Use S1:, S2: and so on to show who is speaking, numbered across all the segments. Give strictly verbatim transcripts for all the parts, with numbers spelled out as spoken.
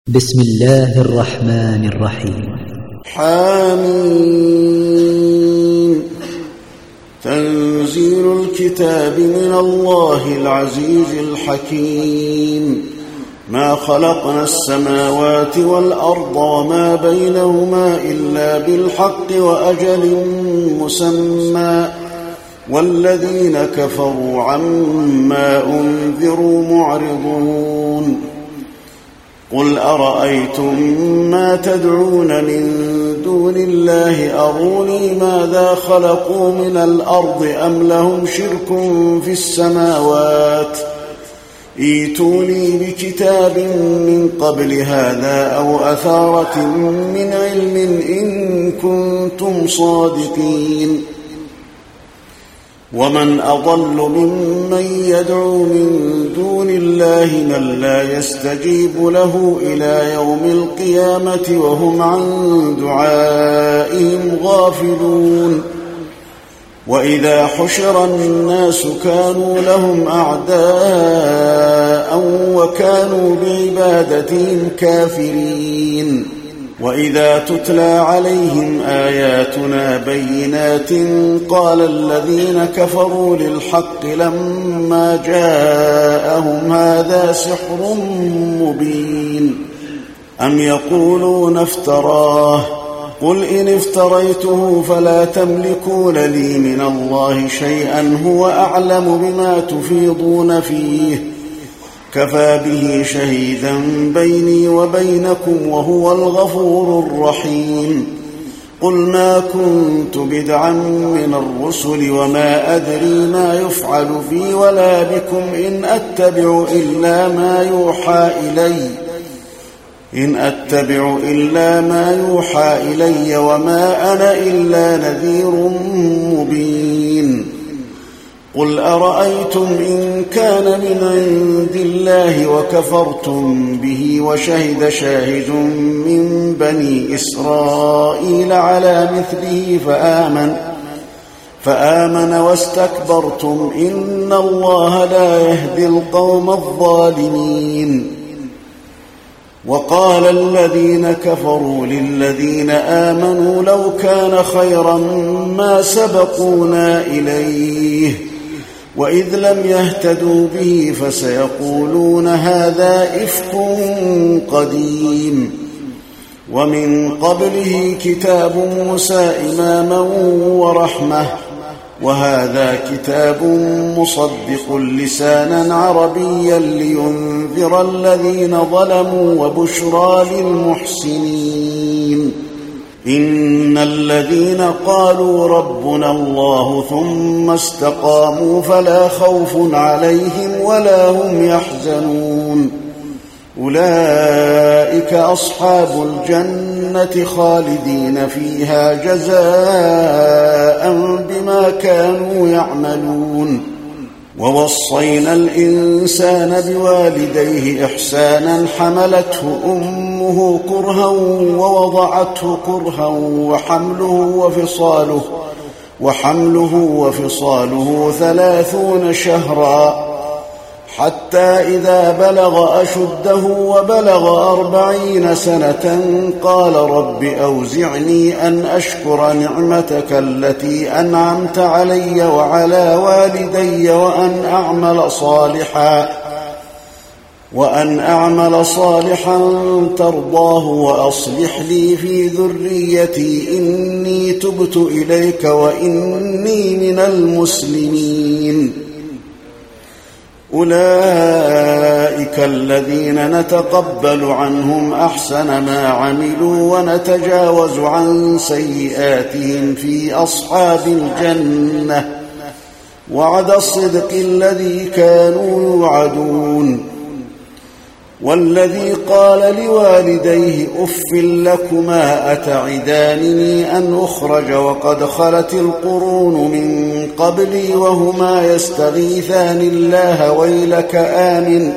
S1: بسم الله الرحمن الرحيم.
S2: حميم. تنزيل الكتاب من الله العزيز الحكيم. ما خلقنا السماوات والأرض وما بينهما إلا بالحق وأجل مسمى، والذين كفروا عما أنذروا معرضون. قل أرأيتم ما تدعون من دون الله أروني ماذا خلقوا من الأرض أم لهم شرك في السماوات، ائتوني بكتاب من قبل هذا أو أثارة من علم إن كنتم صادقين. ومن أضل ممن يدعو من دون الله من لا يستجيب له إلى يوم القيامة وهم عن دعائهم غافلون. وإذا حشر الناس كانوا لهم أعداء وكانوا بعبادتهم كافرين. وإذا تتلى عليهم آياتنا بينات قال الذين كفروا للحق لما جاءهم هذا سحر مبين. أم يقولون افتراه، قل إن افتريته فلا تملكون لي من الله شيئا هو أعلم بما تفيضون فيه، كفى به شهيدا بيني وبينكم وهو الغفور الرحيم. قل ما كنت بدعا من الرسل وما أدري ما يفعل بي ولا بكم إن أتبع إلا ما يوحى إلي إن أتبع إلا ما يوحى إلي وما أنا إلا نذير مبين. قل أرأيتم إن كان من عند الله وكفرتم به وشهد شاهد من بني إسرائيل على مثله فآمن فآمن واستكبرتم إن الله لا يهدي القوم الظالمين. وقال الذين كفروا للذين آمنوا لو كان خيرا ما سبقونا إليه وإذ لم يهتدوا به فسيقولون هذا إفك قديم. ومن قبله كتاب موسى إماما ورحمة، وهذا كتاب مصدق لسانا عربيا لينذر الذين ظلموا وبشرى للمحسنين. إن الذين قالوا ربنا الله ثم استقاموا فلا خوف عليهم ولا هم يحزنون. أولئك أصحاب الجنة خالدين فيها جزاء بما كانوا يعملون. ووصينا الإنسان بوالديه إحسانا حملته أمه كرها ووضعته كرها وحمله وفصاله وحمله وفصاله ثلاثون شهرا حتى إذا بلغ أشده وبلغ أربعين سنة قال رب أوزعني أن أشكر نعمتك التي أنعمت علي وعلى والدي وأن أعمل صالحا وأن أعمل صالحا ترضاه وأصلح لي في ذريتي إني تبت إليك وإني من المسلمين. أولئك الذين نتقبل عنهم أحسن ما عملوا ونتجاوز عن سيئاتهم في أصحاب الجنة، وعد الصدق الذي كانوا يوعدون. والذي قال لوالديه أف لكما أتعدانني أن أخرج وقد خلت القرون من قبلي وهما يستغيثان الله ويلك آمن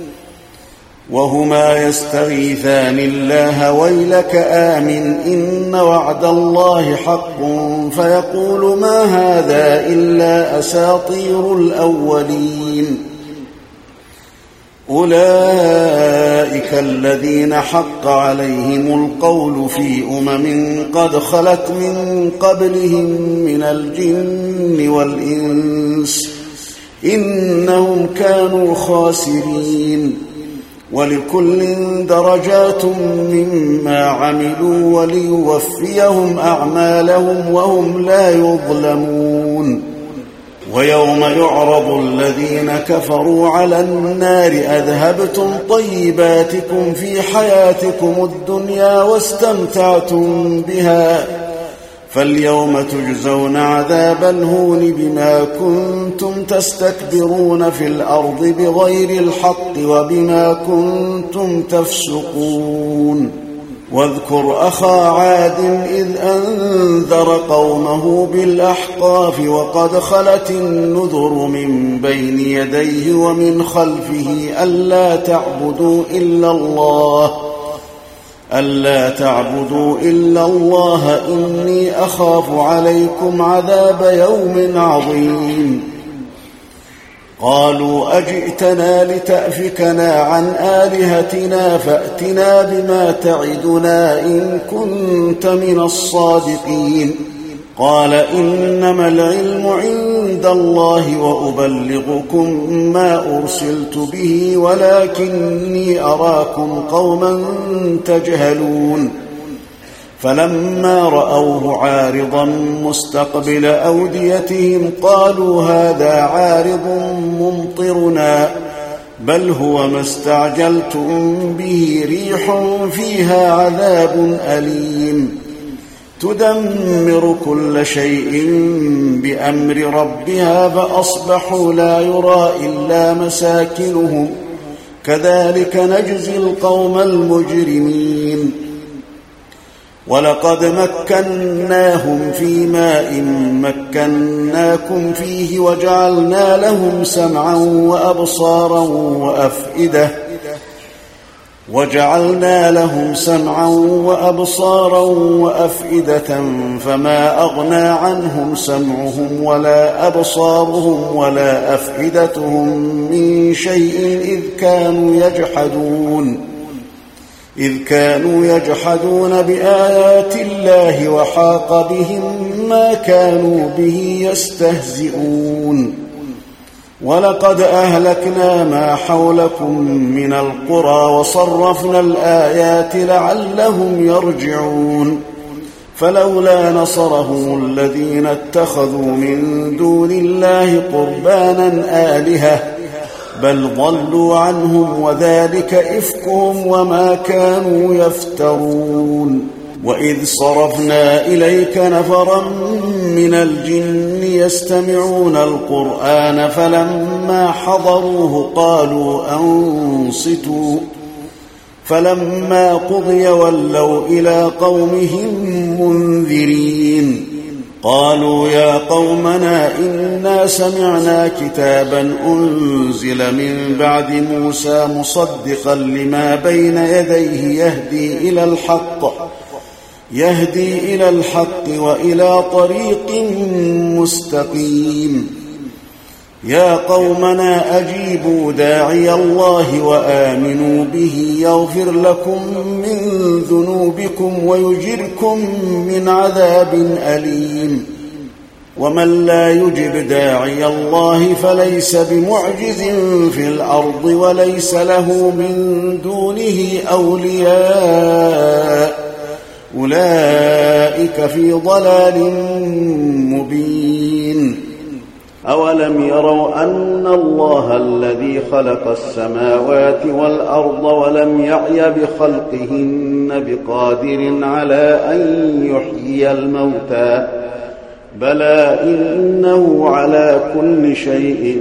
S2: وهما يستغيثان الله ويلك آمن إن وعد الله حق فيقول ما هذا إلا أساطير الأولين. أولئك الذين حق عليهم القول في أمم قد خلت من قبلهم من الجن والإنس إنهم كانوا خاسرين ولكل درجات مما عملوا وليوفيهم أعمالهم وهم لا يظلمون ويوم يعرض الذين كفروا على النار أذهبتم طيباتكم في حياتكم الدنيا واستمتعتم بها فاليوم تجزون عذاب الهون بما كنتم تستكبرون في الأرض بغير الحق وبما كنتم تفسقون واذكر أخا عاد إذ أنذر قومه بالأحقاف وقد خلت النذر من بين يديه ومن خلفه ألا تعبدوا إلا الله ألا تعبدوا إلا الله إني أخاف عليكم عذاب يوم عظيم قالوا أجئتنا لتأفكنا عن آلهتنا فأتنا بما تعدنا إن كنت من الصادقين قال إنما العلم عند الله وأبلغكم ما أرسلت به ولكني أراكم قوما تجهلون فلما رأوه عارضا مستقبل أوديتهم قالوا هذا عارض ممطرنا بل هو ما استعجلتم به ريح فيها عذاب أليم تدمر كل شيء بأمر ربها فأصبحوا لا يرى إلا مساكنهم كذلك نجزي القوم المجرمين ولقد مكناهم في ماء مكناكم فيه وجعلنا لهم سمعا وأبصارا وأفئدة وجعلنا لهم سمعا وأبصارا وأفئدة فما أغنى عنهم سمعهم ولا أبصارهم ولا أفئدتهم من شيء إذ كانوا يجحدون إذ كانوا يجحدون بآيات الله وحاق بهم ما كانوا به يستهزئون ولقد أهلكنا ما حولكم من القرى وصرفنا الآيات لعلهم يرجعون فلولا نصرهم الذين اتخذوا من دون الله قربانا آلهة بل ضلوا عنهم وذلك إفكهم وما كانوا يفترون وإذ صرفنا إليك نفرا من الجن يستمعون القرآن فلما حضروه قالوا أنصتوا فلما قضي ولوا إلى قومهم منذرين قالوا يا قومنا إنا سمعنا كتابا أنزل من بعد موسى مصدقا لما بين يديه يهدي إلى الحق يهدي إلى الحق وإلى طريق مستقيم يا قومنا أجيبوا داعي الله وآمنوا به يغفر لكم من ذنوبكم ويجركم من عذاب أليم ومن لا يجب داعي الله فليس بمعجز في الأرض وليس له من دونه أولياء أولئك في ضلال مبين أولم يروا أن الله الذي خلق السماوات والأرض ولم يعي بخلقهن بقادر على أن يحيي الموتى بلى إنه على كل شيء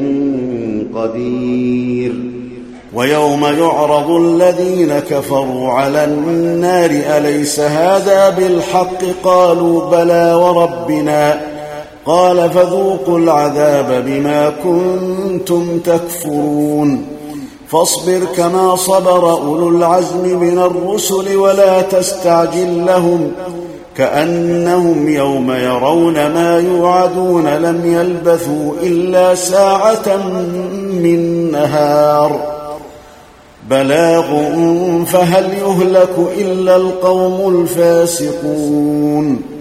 S2: قدير ويوم يعرض الذين كفروا على النار أليس هذا بالحق قالوا بلى وربنا قال فذوقوا العذاب بما كنتم تكفرون فاصبر كما صبر أولو العزم من الرسل ولا تستعجل لهم كأنهم يوم يرون ما يوعدون لم يلبثوا إلا ساعة من نهار بلاغ فهل يهلك إلا القوم الفاسقون